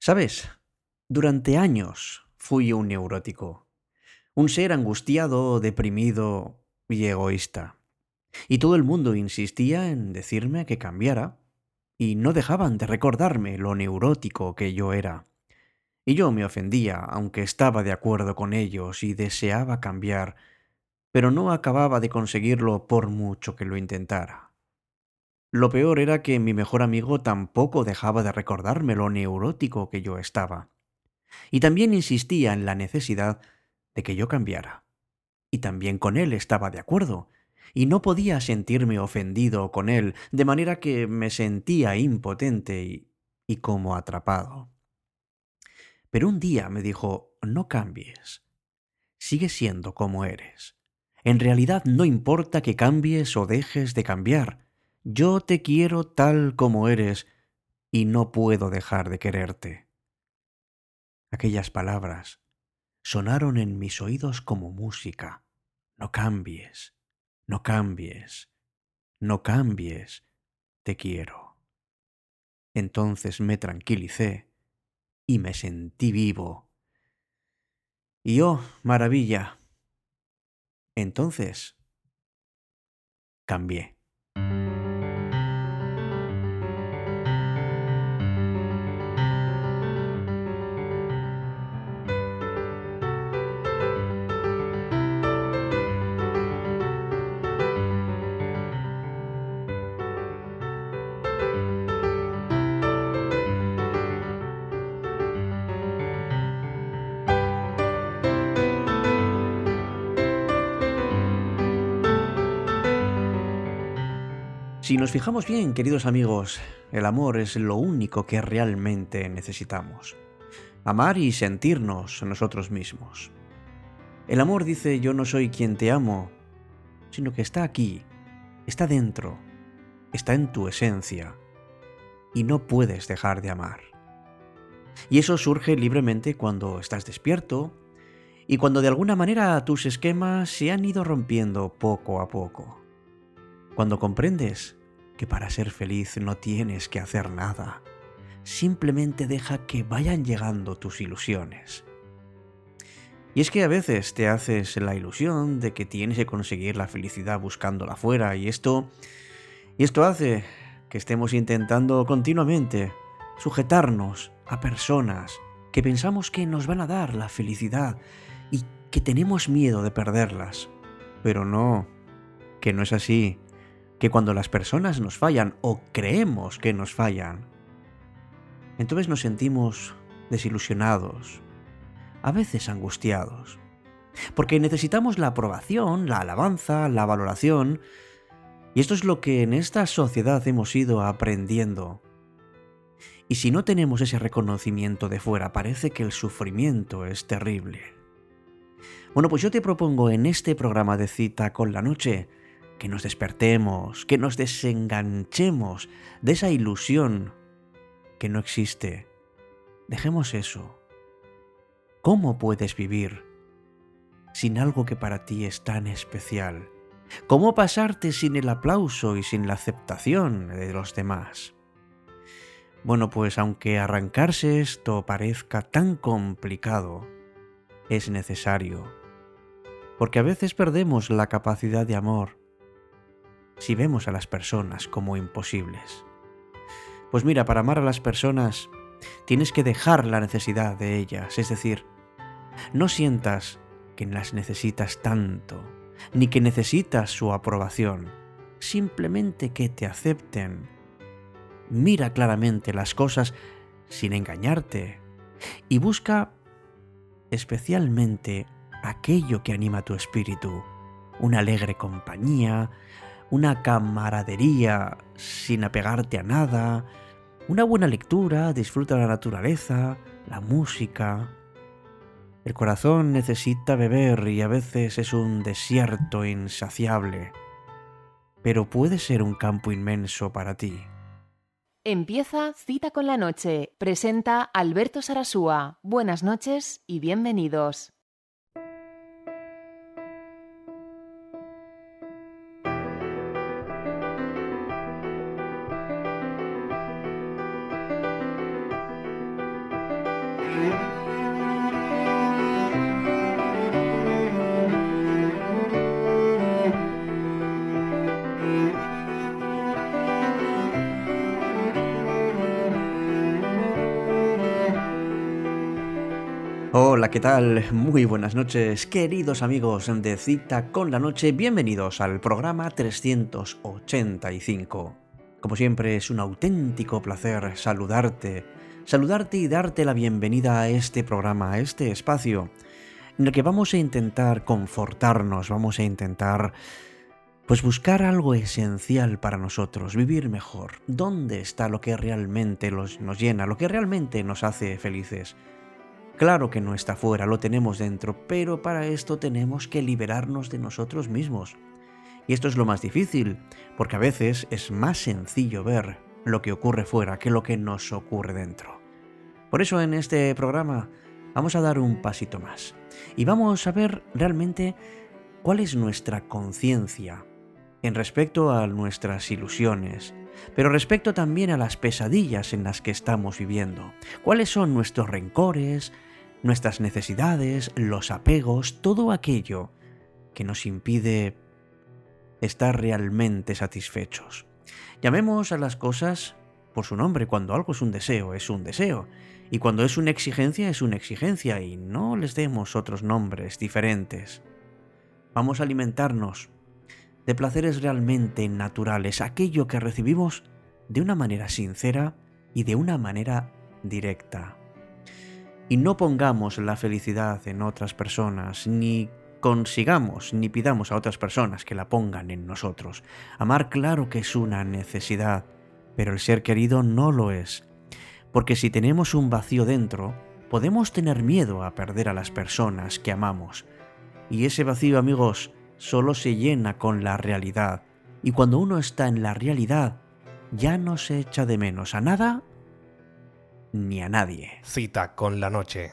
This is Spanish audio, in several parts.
¿Sabes? Durante años fui un neurótico, un ser angustiado, deprimido y egoísta. Y todo el mundo insistía en decirme que cambiara, y no dejaban de recordarme lo neurótico que yo era. Y yo me ofendía, aunque estaba de acuerdo con ellos y deseaba cambiar, pero no acababa de conseguirlo por mucho que lo intentara. Lo peor era que mi mejor amigo tampoco dejaba de recordarme lo neurótico que yo estaba. Y también insistía en la necesidad de que yo cambiara. Y también con él estaba de acuerdo. Y no podía sentirme ofendido con él, de manera que me sentía impotente y como atrapado. Pero un día me dijo, no cambies, sigue siendo como eres. En realidad no importa que cambies o dejes de cambiar. Yo te quiero tal como eres y no puedo dejar de quererte. Aquellas palabras sonaron en mis oídos como música. No cambies, no cambies, no cambies, te quiero. Entonces me tranquilicé y me sentí vivo. Y oh, maravilla, entonces cambié. Si nos fijamos bien, queridos amigos, el amor es lo único que realmente necesitamos. Amar y sentirnos nosotros mismos. El amor dice yo no soy quien te amo, sino que está aquí, está dentro, está en tu esencia y no puedes dejar de amar. Y eso surge libremente cuando estás despierto y cuando de alguna manera tus esquemas se han ido rompiendo poco a poco. Cuando comprendes que para ser feliz no tienes que hacer nada, simplemente deja que vayan llegando tus ilusiones. Y es que a veces te haces la ilusión de que tienes que conseguir la felicidad buscándola afuera y esto hace que estemos intentando continuamente sujetarnos a personas que pensamos que nos van a dar la felicidad y que tenemos miedo de perderlas. Pero no, que no es así, que cuando las personas nos fallan o creemos que nos fallan, entonces nos sentimos desilusionados, a veces angustiados, porque necesitamos la aprobación, la alabanza, la valoración, y esto es lo que en esta sociedad hemos ido aprendiendo. Y si no tenemos ese reconocimiento de fuera, parece que el sufrimiento es terrible. Bueno, pues yo te propongo en este programa de Cita con la Noche que nos despertemos, que nos desenganchemos de esa ilusión que no existe. Dejemos eso. ¿Cómo puedes vivir sin algo que para ti es tan especial? ¿Cómo pasarte sin el aplauso y sin la aceptación de los demás? Bueno, pues aunque arrancarse esto parezca tan complicado, es necesario, porque a veces perdemos la capacidad de amor si vemos a las personas como imposibles. Pues mira, para amar a las personas tienes que dejar la necesidad de ellas, es decir, no sientas que las necesitas tanto, ni que necesitas su aprobación, simplemente que te acepten. Mira claramente las cosas sin engañarte y busca especialmente aquello que anima tu espíritu, una alegre compañía, una camaradería sin apegarte a nada, una buena lectura, disfruta de la naturaleza, la música. El corazón necesita beber y a veces es un desierto insaciable, pero puede ser un campo inmenso para ti. Empieza Cita con la Noche. Presenta Alberto Sarasúa. Buenas noches y bienvenidos. Hola, ¿qué tal? Muy buenas noches, queridos amigos de Cita con la Noche. Bienvenidos al programa 385. Como siempre, es un auténtico placer saludarte y darte la bienvenida a este programa, a este espacio, en el que vamos a intentar confortarnos, vamos a intentar buscar algo esencial para nosotros, vivir mejor. ¿Dónde está lo que realmente nos llena, lo que realmente nos hace felices? Claro que no está fuera, lo tenemos dentro, pero para esto tenemos que liberarnos de nosotros mismos. Y esto es lo más difícil, porque a veces es más sencillo ver lo que ocurre fuera que lo que nos ocurre dentro. Por eso en este programa vamos a dar un pasito más y vamos a ver realmente cuál es nuestra conciencia en respecto a nuestras ilusiones, pero respecto también a las pesadillas en las que estamos viviendo. ¿Cuáles son nuestros rencores, nuestras necesidades, los apegos, todo aquello que nos impide estar realmente satisfechos? Llamemos a las cosas por su nombre. Cuando algo es un deseo, es un deseo. Y cuando es una exigencia, es una exigencia. Y no les demos otros nombres diferentes. Vamos a alimentarnos de placeres realmente naturales, aquello que recibimos de una manera sincera y de una manera directa. Y no pongamos la felicidad en otras personas, ni consigamos ni pidamos a otras personas que la pongan en nosotros. Amar, claro que es una necesidad, pero el ser querido no lo es. Porque si tenemos un vacío dentro, podemos tener miedo a perder a las personas que amamos. Y ese vacío, amigos, solo se llena con la realidad. Y cuando uno está en la realidad, ya no se echa de menos a nada ni a nadie. Cita con la Noche.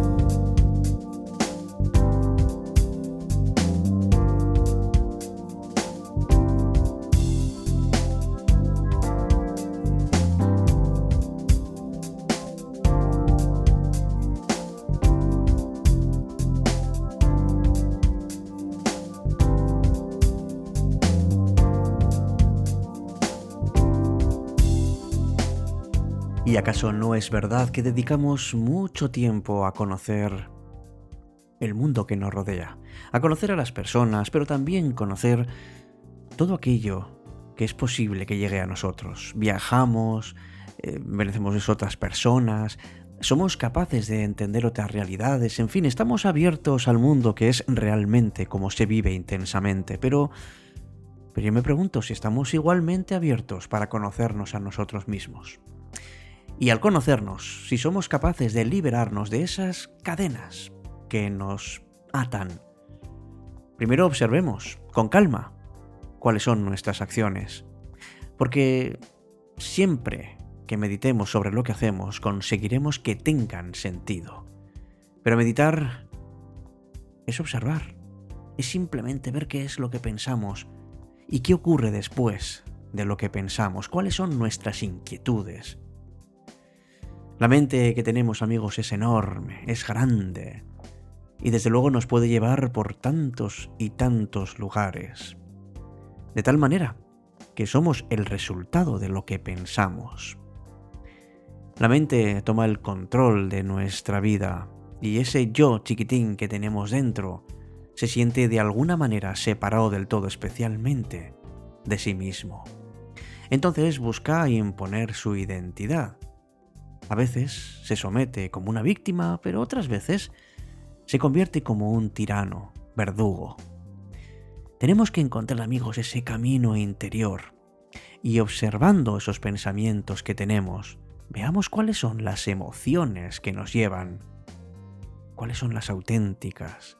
¿Y acaso no es verdad que dedicamos mucho tiempo a conocer el mundo que nos rodea? A conocer a las personas, pero también conocer todo aquello que es posible que llegue a nosotros. Viajamos, conocemos otras personas, somos capaces de entender otras realidades, en fin, estamos abiertos al mundo que es realmente como se vive intensamente, pero yo me pregunto si estamos igualmente abiertos para conocernos a nosotros mismos. Y al conocernos, si somos capaces de liberarnos de esas cadenas que nos atan, primero observemos con calma cuáles son nuestras acciones. Porque siempre que meditemos sobre lo que hacemos, conseguiremos que tengan sentido. Pero meditar es observar, es simplemente ver qué es lo que pensamos y qué ocurre después de lo que pensamos, cuáles son nuestras inquietudes. La mente que tenemos, amigos, es enorme, es grande, y desde luego nos puede llevar por tantos y tantos lugares. De tal manera que somos el resultado de lo que pensamos. La mente toma el control de nuestra vida, y ese yo chiquitín que tenemos dentro se siente de alguna manera separado del todo, especialmente de sí mismo. Entonces busca imponer su identidad. A veces se somete como una víctima, pero otras veces se convierte como un tirano, verdugo. Tenemos que encontrar, amigos, ese camino interior y observando esos pensamientos que tenemos, veamos cuáles son las emociones que nos llevan, cuáles son las auténticas.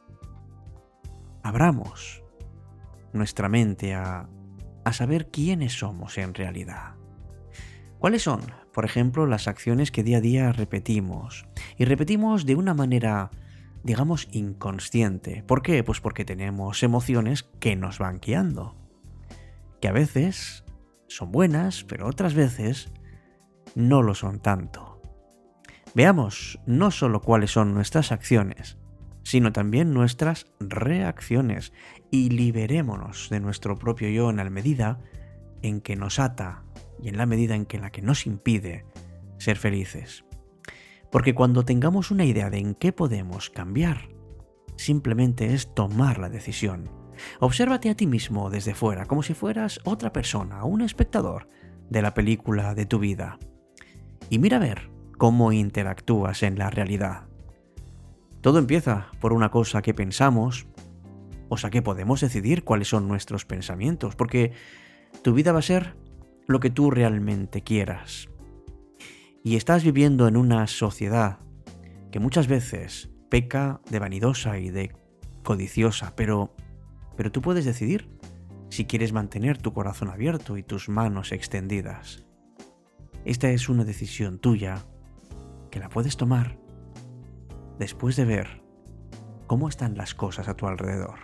Abramos nuestra mente a saber quiénes somos en realidad. ¿Cuáles son, por ejemplo, las acciones que día a día repetimos? Y repetimos de una manera, digamos, inconsciente. ¿Por qué? Pues porque tenemos emociones que nos van guiando. Que a veces son buenas, pero otras veces no lo son tanto. Veamos no solo cuáles son nuestras acciones, sino también nuestras reacciones, y liberémonos de nuestro propio yo en la medida en que nos ata y en la medida en la que nos impide ser felices. Porque cuando tengamos una idea de en qué podemos cambiar, simplemente es tomar la decisión. Obsérvate a ti mismo desde fuera, como si fueras otra persona, un espectador de la película de tu vida. Y mira a ver cómo interactúas en la realidad. Todo empieza por una cosa que pensamos, o sea que podemos decidir cuáles son nuestros pensamientos, porque tu vida va a ser lo que tú realmente quieras. Y estás viviendo en una sociedad que muchas veces peca de vanidosa y de codiciosa, pero tú puedes decidir si quieres mantener tu corazón abierto y tus manos extendidas. Esta es una decisión tuya que la puedes tomar después de ver cómo están las cosas a tu alrededor.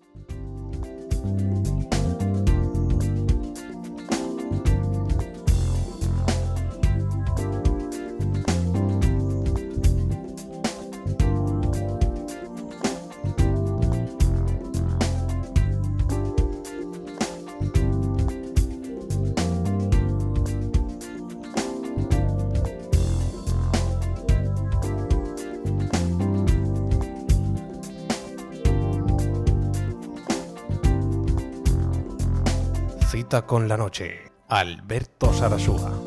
Cita con la noche. Alberto Sarasúa.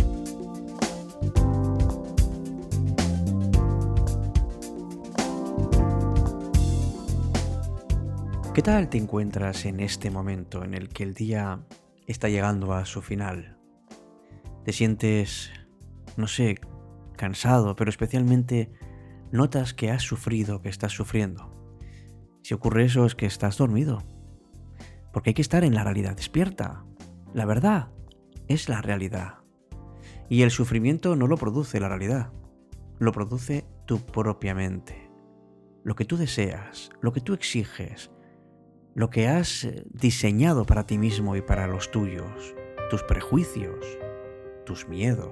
¿Qué tal te encuentras en este momento en el que el día está llegando a su final? ¿Te sientes, no sé, cansado, pero especialmente notas que has sufrido, que estás sufriendo? Si ocurre eso es que estás dormido, porque hay que estar en la realidad despierta. La verdad es la realidad. Y el sufrimiento no lo produce la realidad, lo produce tu propia mente. Lo que tú deseas, lo que tú exiges, lo que has diseñado para ti mismo y para los tuyos, tus prejuicios, tus miedos.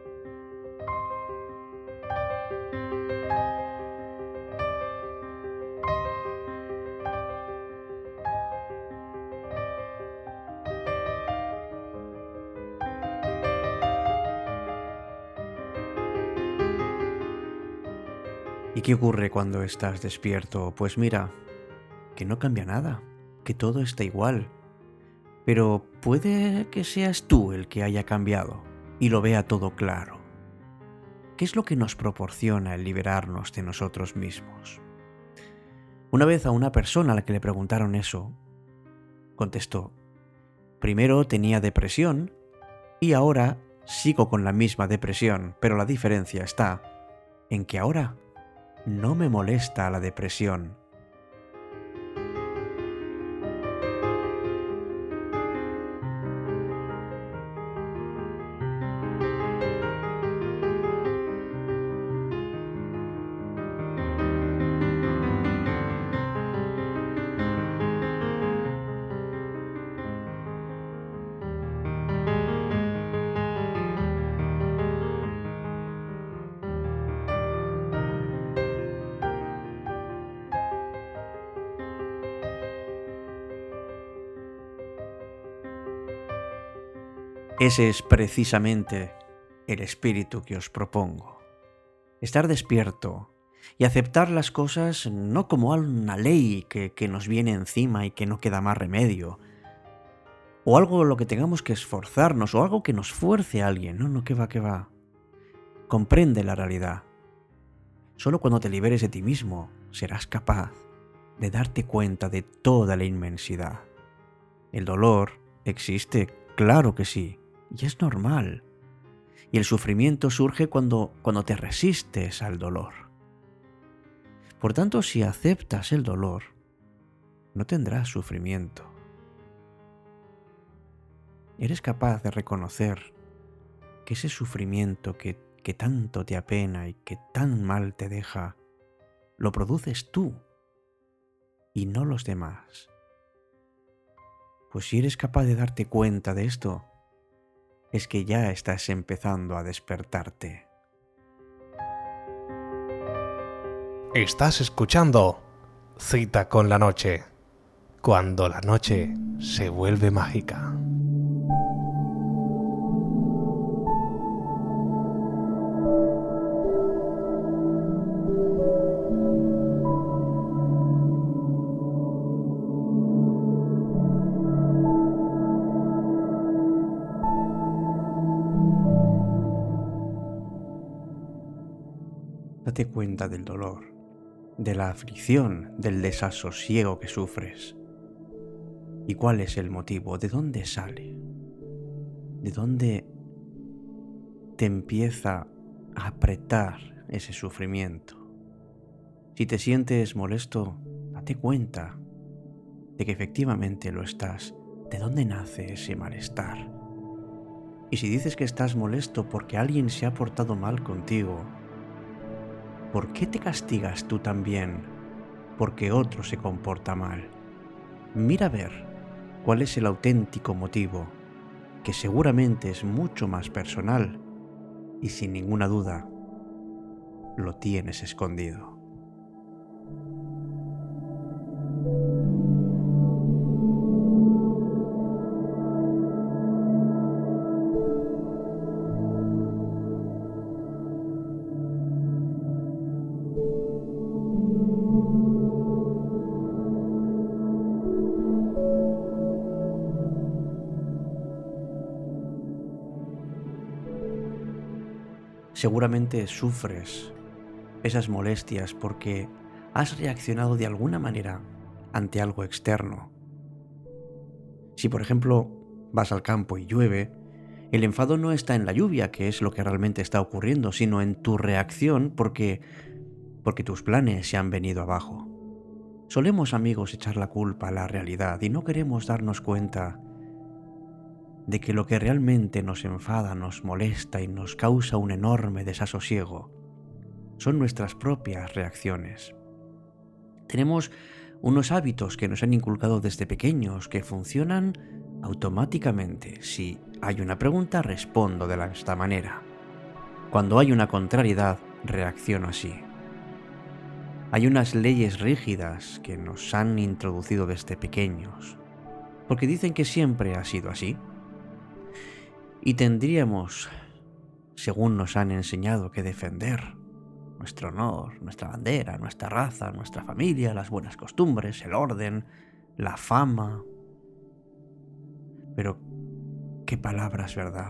¿Y qué ocurre cuando estás despierto? Pues mira, que no cambia nada, que todo está igual. Pero puede que seas tú el que haya cambiado y lo vea todo claro. ¿Qué es lo que nos proporciona el liberarnos de nosotros mismos? Una vez a una persona a la que le preguntaron eso, contestó: primero tenía depresión y ahora sigo con la misma depresión, pero la diferencia está en que ahora no me molesta la depresión. Ese es precisamente el espíritu que os propongo. Estar despierto y aceptar las cosas no como una ley que nos viene encima y que no queda más remedio, o algo en lo que tengamos que esforzarnos, o algo que nos fuerce a alguien. No, que va. Comprende la realidad. Solo cuando te liberes de ti mismo serás capaz de darte cuenta de toda la inmensidad. El dolor existe, claro que sí, y es normal. Y el sufrimiento surge cuando te resistes al dolor. Por tanto, si aceptas el dolor, no tendrás sufrimiento. Eres capaz de reconocer que ese sufrimiento que tanto te apena y que tan mal te deja, lo produces tú y no los demás. Pues si eres capaz de darte cuenta de esto, es que ya estás empezando a despertarte. Estás escuchando Cita con la Noche, cuando la noche se vuelve mágica. Date cuenta del dolor, de la aflicción, del desasosiego que sufres. ¿Y cuál es el motivo? ¿De dónde sale? ¿De dónde te empieza a apretar ese sufrimiento? Si te sientes molesto, date cuenta de que efectivamente lo estás. ¿De dónde nace ese malestar? Y si dices que estás molesto porque alguien se ha portado mal contigo, ¿por qué te castigas tú también porque otro se comporta mal? Mira a ver cuál es el auténtico motivo, que seguramente es mucho más personal y sin ninguna duda lo tienes escondido. Seguramente sufres esas molestias porque has reaccionado de alguna manera ante algo externo. Si, por ejemplo, vas al campo y llueve, el enfado no está en la lluvia, que es lo que realmente está ocurriendo, sino en tu reacción porque tus planes se han venido abajo. Solemos, amigos, echar la culpa a la realidad y no queremos darnos cuenta de que lo que realmente nos enfada, nos molesta y nos causa un enorme desasosiego son nuestras propias reacciones. Tenemos unos hábitos que nos han inculcado desde pequeños que funcionan automáticamente. Si hay una pregunta, respondo de esta manera. Cuando hay una contrariedad, reacciono así. Hay unas leyes rígidas que nos han introducido desde pequeños, porque dicen que siempre ha sido así. Y tendríamos, según nos han enseñado, que defender nuestro honor, nuestra bandera, nuestra raza, nuestra familia, las buenas costumbres, el orden, la fama. Pero, qué palabras, ¿verdad?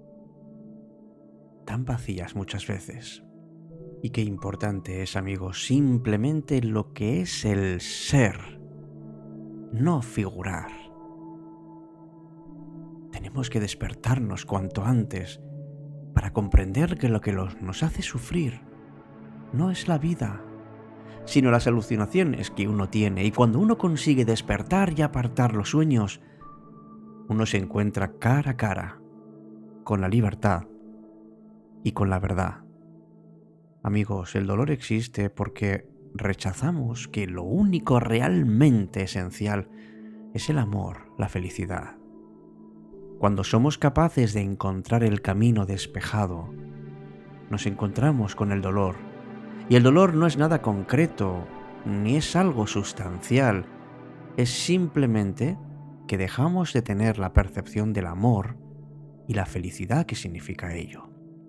Tan vacías muchas veces. Y qué importante es, amigos, simplemente lo que es el ser, no figurar. Tenemos que despertarnos cuanto antes para comprender que lo que nos hace sufrir no es la vida, sino las alucinaciones que uno tiene. Y cuando uno consigue despertar y apartar los sueños, uno se encuentra cara a cara con la libertad y con la verdad. Amigos, el dolor existe porque rechazamos que lo único realmente esencial es el amor, la felicidad. Cuando somos capaces de encontrar el camino despejado, nos encontramos con el dolor. Y el dolor no es nada concreto, ni es algo sustancial. Es simplemente que dejamos de tener la percepción del amor y la felicidad que significa ello.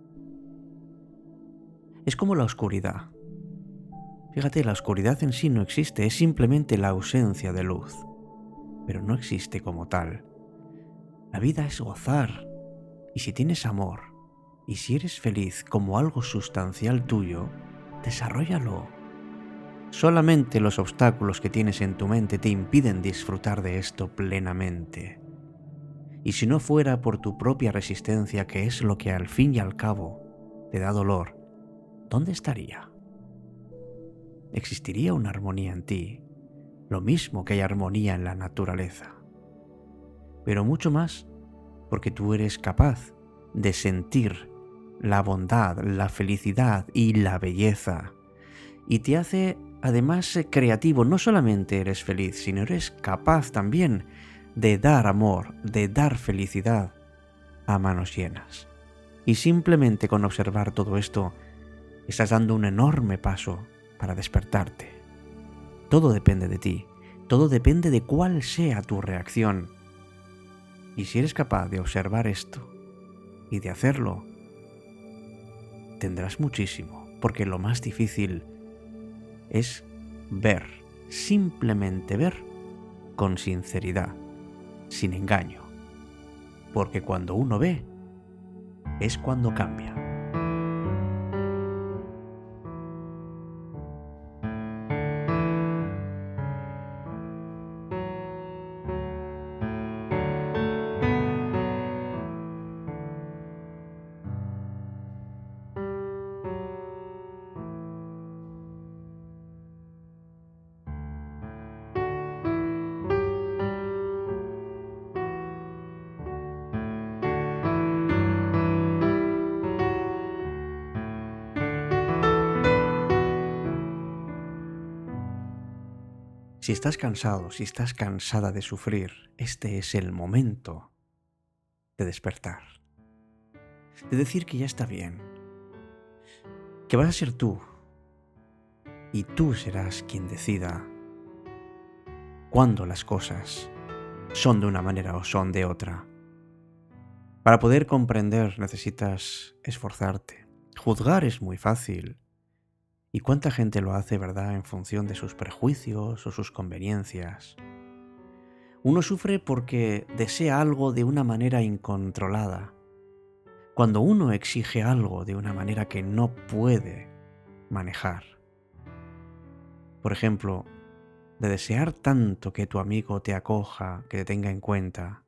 Es como la oscuridad. Fíjate, la oscuridad en sí no existe, es simplemente la ausencia de luz, pero no existe como tal. La vida es gozar, y si tienes amor, y si eres feliz como algo sustancial tuyo, desarróllalo. Solamente los obstáculos que tienes en tu mente te impiden disfrutar de esto plenamente. Y si no fuera por tu propia resistencia, que es lo que al fin y al cabo te da dolor, ¿dónde estaría? Existiría una armonía en ti, lo mismo que hay armonía en la naturaleza. Pero mucho más porque tú eres capaz de sentir la bondad, la felicidad y la belleza. Y te hace además creativo. No solamente eres feliz, sino eres capaz también de dar amor, de dar felicidad a manos llenas. Y simplemente con observar todo esto, estás dando un enorme paso para despertarte. Todo depende de ti, todo depende de cuál sea tu reacción. Y si eres capaz de observar esto y de hacerlo, tendrás muchísimo, porque lo más difícil es ver, simplemente ver con sinceridad, sin engaño. Porque cuando uno ve, es cuando cambia. Si estás cansado, si estás cansada de sufrir, este es el momento de despertar. De decir que ya está bien, que vas a ser tú, y tú serás quien decida cuándo las cosas son de una manera o son de otra. Para poder comprender necesitas esforzarte. Juzgar es muy fácil. ¿Y cuánta gente lo hace, verdad, en función de sus prejuicios o sus conveniencias? Uno sufre porque desea algo de una manera incontrolada. Cuando uno exige algo de una manera que no puede manejar. Por ejemplo, de desear tanto que tu amigo te acoja, que te tenga en cuenta.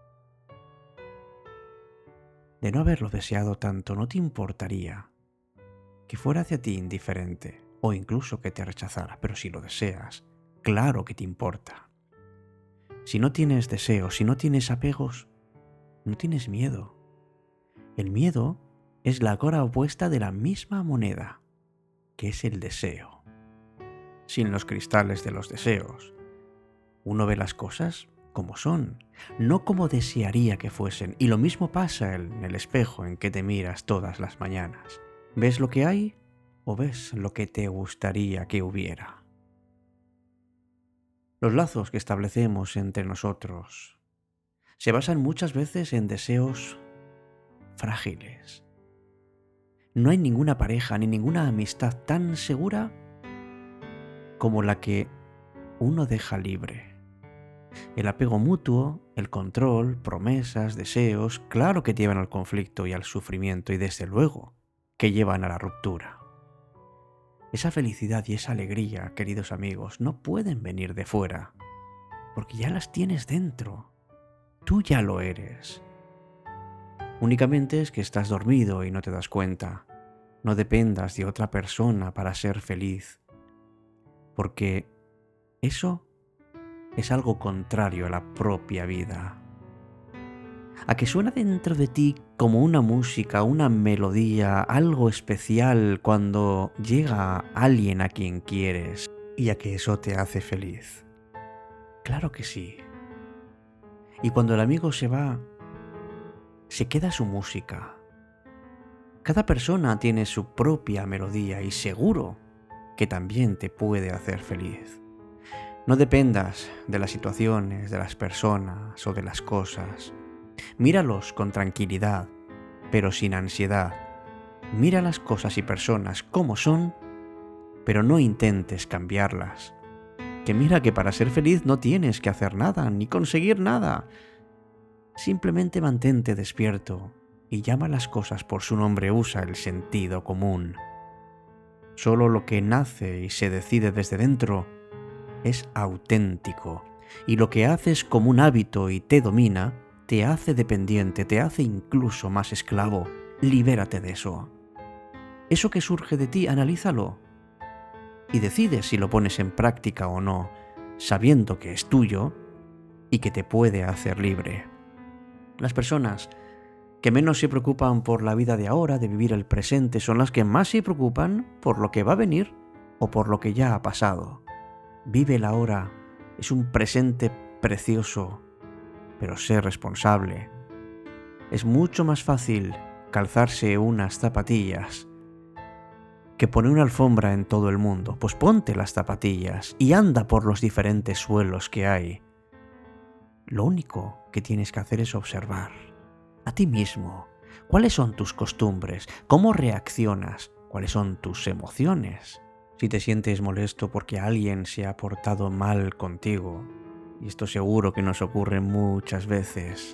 De no haberlo deseado tanto, ¿no te importaría que fuera hacia ti indiferente o incluso que te rechazara? Pero si lo deseas, claro que te importa. Si no tienes deseos, si no tienes apegos, no tienes miedo. El miedo es la cara opuesta de la misma moneda, que es el deseo. Sin los cristales de los deseos, uno ve las cosas como son, no como desearía que fuesen. Y lo mismo pasa en el espejo en que te miras todas las mañanas. ¿Ves lo que hay o ves lo que te gustaría que hubiera? Los lazos que establecemos entre nosotros se basan muchas veces en deseos frágiles. No hay ninguna pareja ni ninguna amistad tan segura como la que uno deja libre. El apego mutuo, el control, promesas, deseos, claro que llevan al conflicto y al sufrimiento y desde luego que llevan a la ruptura. Esa felicidad y esa alegría, queridos amigos, no pueden venir de fuera, porque ya las tienes dentro. Tú ya lo eres. Únicamente es que estás dormido y no te das cuenta. No dependas de otra persona para ser feliz, porque eso es algo contrario a la propia vida. A que suena dentro de ti como una música, una melodía, algo especial cuando llega alguien a quien quieres y a que eso te hace feliz. Claro que sí. Y cuando el amigo se va, se queda su música. Cada persona tiene su propia melodía y seguro que también te puede hacer feliz. No dependas de las situaciones, de las personas o de las cosas. Míralos con tranquilidad, pero sin ansiedad. Mira las cosas y personas como son, pero no intentes cambiarlas. Que mira que para ser feliz no tienes que hacer nada, ni conseguir nada. Simplemente mantente despierto y llama las cosas por su nombre, usa el sentido común. Solo lo que nace y se decide desde dentro es auténtico, y lo que haces como un hábito y te domina, te hace dependiente, te hace incluso más esclavo. Libérate de eso. Eso que surge de ti, analízalo y decide si lo pones en práctica o no, sabiendo que es tuyo y que te puede hacer libre. Las personas que menos se preocupan por la vida de ahora, de vivir el presente, son las que más se preocupan por lo que va a venir o por lo que ya ha pasado. Vive el ahora, es un presente precioso, pero sé responsable. Es mucho más fácil calzarse unas zapatillas que poner una alfombra en todo el mundo. Pues ponte las zapatillas y anda por los diferentes suelos que hay. Lo único que tienes que hacer es observar a ti mismo. ¿Cuáles son tus costumbres? ¿Cómo reaccionas? ¿Cuáles son tus emociones? Si te sientes molesto porque alguien se ha portado mal contigo, y esto seguro que nos ocurre muchas veces,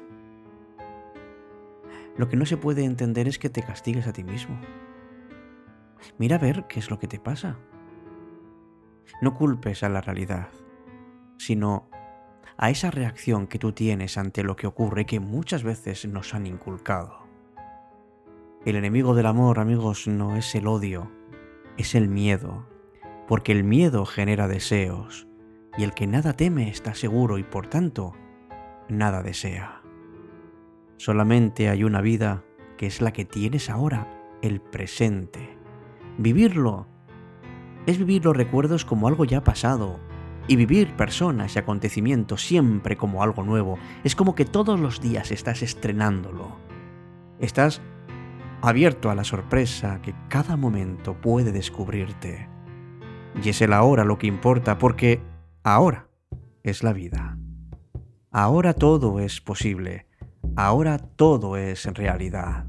lo que no se puede entender es que te castigues a ti mismo. Mira a ver qué es lo que te pasa. No culpes a la realidad, sino a esa reacción que tú tienes ante lo que ocurre que muchas veces nos han inculcado. El enemigo del amor, amigos, no es el odio, es el miedo, porque el miedo genera deseos, y el que nada teme está seguro y por tanto, nada desea. Solamente hay una vida que es la que tienes ahora, el presente. Vivirlo es vivir los recuerdos como algo ya pasado, y vivir personas y acontecimientos siempre como algo nuevo. Es como que todos los días estás estrenándolo. Estás abierto a la sorpresa que cada momento puede descubrirte. Y es el ahora lo que importa, porque ahora es la vida. Ahora todo es posible. Ahora todo es realidad.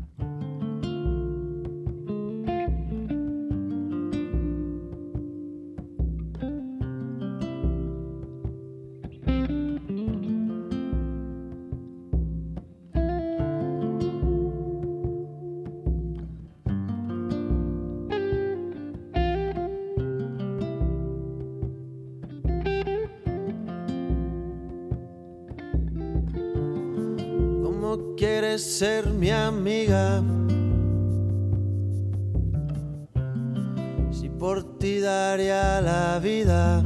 ¿Cómo quieres ser mi amiga? Si por ti daría la vida.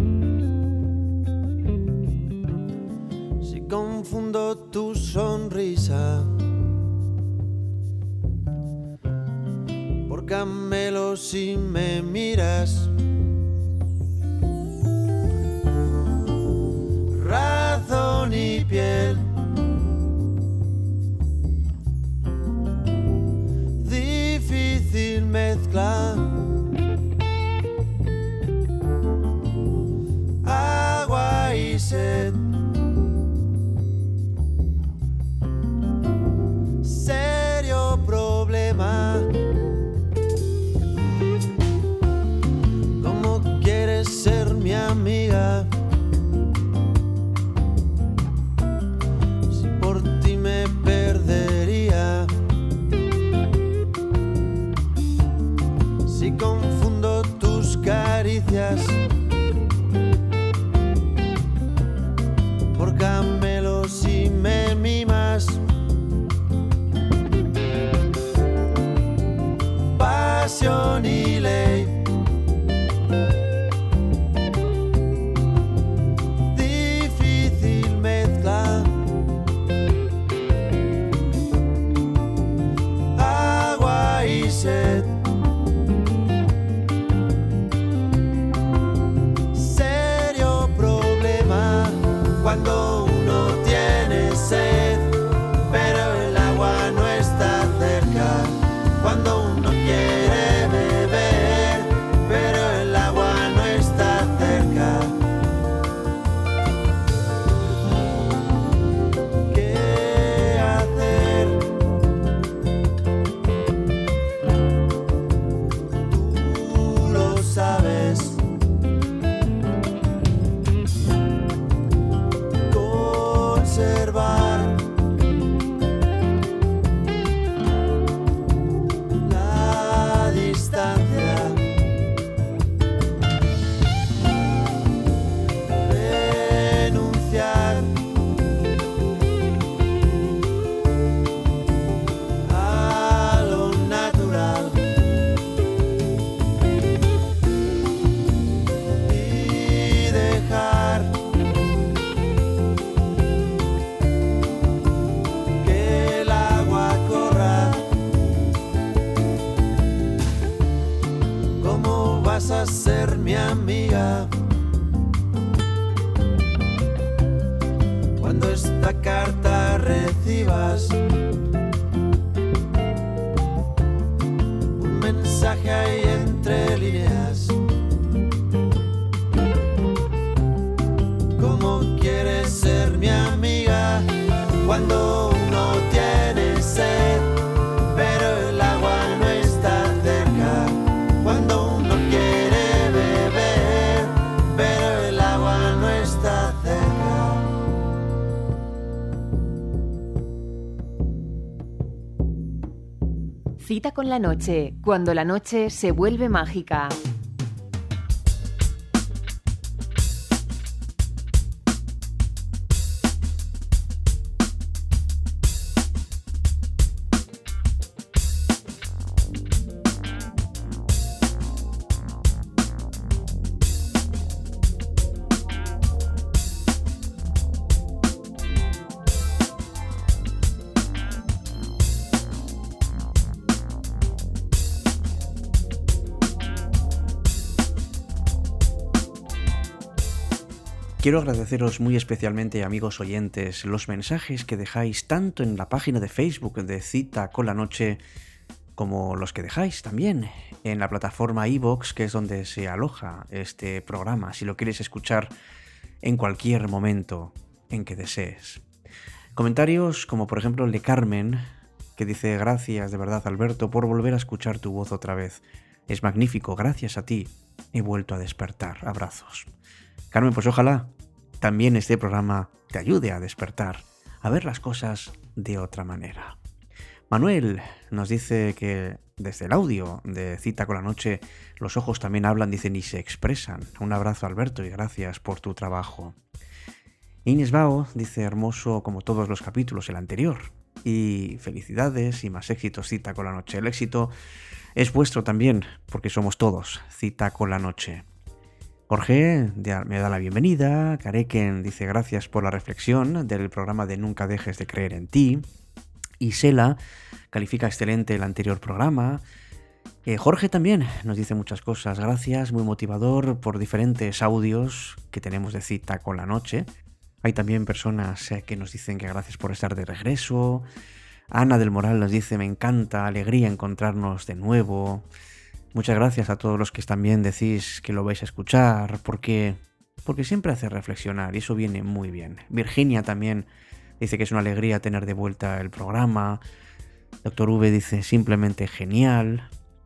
Si confundo tu sonrisa por camelo si me miras. Razón y piel, difícil mezcla. Agua y sed, serio problema. ¿Cómo quieres ser mi amiga? Si por ti me perdería. Si confundo tus caricias por camelos si me mimas. Pasión y ley, difícil mezcla. Agua y sed, serio problema. Cuando uno tiene sed, pero el agua no está cerca. Cuando uno quiere beber, pero el agua no está cerca. ¿Qué hacer? Tú lo sabes. Conservar la distancia, renunciar a lo natural y dejar que el agua corra. ¿Cómo vas a ser mi amiga cuando esta carta recibas un mensaje ahí entre Cita con la noche, cuando la noche se vuelve mágica. Quiero agradeceros muy especialmente, amigos oyentes, los mensajes que dejáis tanto en la página de Facebook de Cita con la Noche como los que dejáis también en la plataforma iVoox, que es donde se aloja este programa, si lo quieres escuchar en cualquier momento en que desees. Comentarios como por ejemplo el de Carmen, que dice: gracias de verdad, Alberto, por volver a escuchar tu voz otra vez. Es magnífico, gracias a ti he vuelto a despertar. Abrazos. Carmen, pues ojalá también este programa te ayude a despertar, a ver las cosas de otra manera. Manuel nos dice que desde el audio de Cita con la Noche los ojos también hablan, dicen, y se expresan. Un abrazo, Alberto, y gracias por tu trabajo. Inés Bao dice: hermoso como todos los capítulos, el anterior. Y felicidades y más éxitos, Cita con la Noche. El éxito es vuestro también, porque somos todos Cita con la Noche. Jorge me da la bienvenida. Kareken dice: gracias por la reflexión del programa de Nunca dejes de creer en ti. Y Sela califica excelente el anterior programa. Jorge también nos dice muchas cosas. Gracias, muy motivador por diferentes audios que tenemos de Cita con la Noche. Hay también personas que nos dicen que gracias por estar de regreso. Ana del Moral nos dice: me encanta, alegría encontrarnos de nuevo. Muchas gracias a todos los que también decís que lo vais a escuchar, porque siempre hace reflexionar y eso viene muy bien. Virginia también dice que es una alegría tener de vuelta el programa. Doctor V dice: simplemente genial.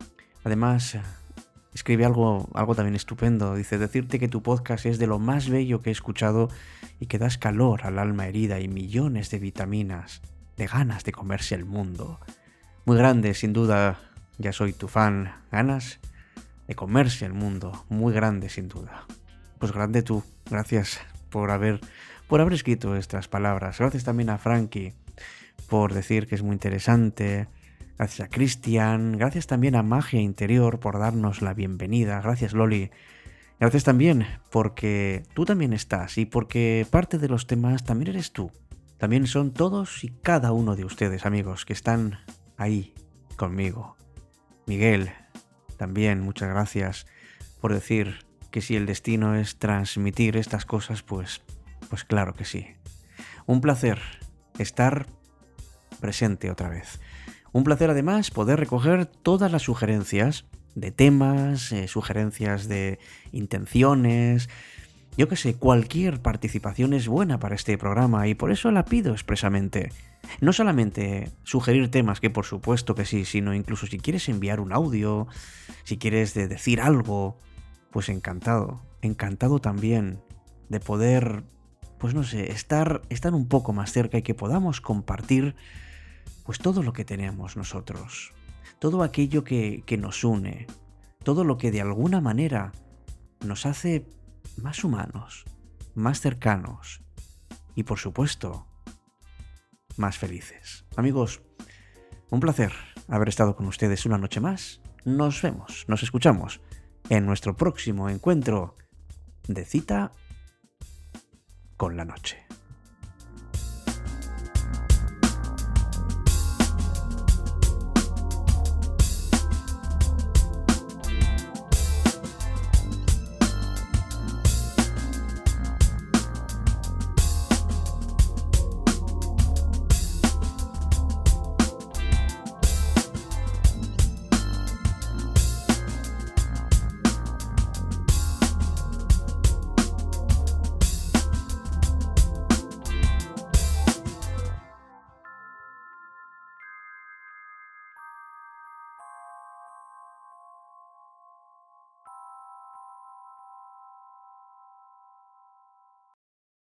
Además, escribe algo también estupendo. Dice: decirte que tu podcast es de lo más bello que he escuchado y que das calor al alma herida y millones de vitaminas, de ganas de comerse el mundo. Muy grande, sin duda. Ya soy tu fan. Ganas de comerse el mundo. Muy grande, sin duda. Pues grande tú. Gracias por haber escrito estas palabras. Gracias también a Frankie por decir que es muy interesante. Gracias a Cristian. Gracias también a Magia Interior por darnos la bienvenida. Gracias, Loli. Gracias también porque tú también estás y porque parte de los temas también eres tú. También son todos y cada uno de ustedes, amigos, que están ahí conmigo. Miguel, también muchas gracias por decir que si el destino es transmitir estas cosas, pues claro que sí. Un placer estar presente otra vez. Un placer además poder recoger todas las sugerencias de temas, sugerencias de intenciones. Yo qué sé, cualquier participación es buena para este programa y por eso la pido expresamente. No solamente sugerir temas, que por supuesto que sí, sino incluso si quieres enviar un audio, si quieres decir algo, pues encantado. Encantado también de poder, pues no sé, estar un poco más cerca y que podamos compartir pues todo lo que tenemos nosotros. Todo aquello que nos une. Todo lo que de alguna manera nos hace más humanos, más cercanos y por supuesto más felices. Amigos, un placer haber estado con ustedes una noche más. Nos vemos, nos escuchamos en nuestro próximo encuentro de Cita con la Noche.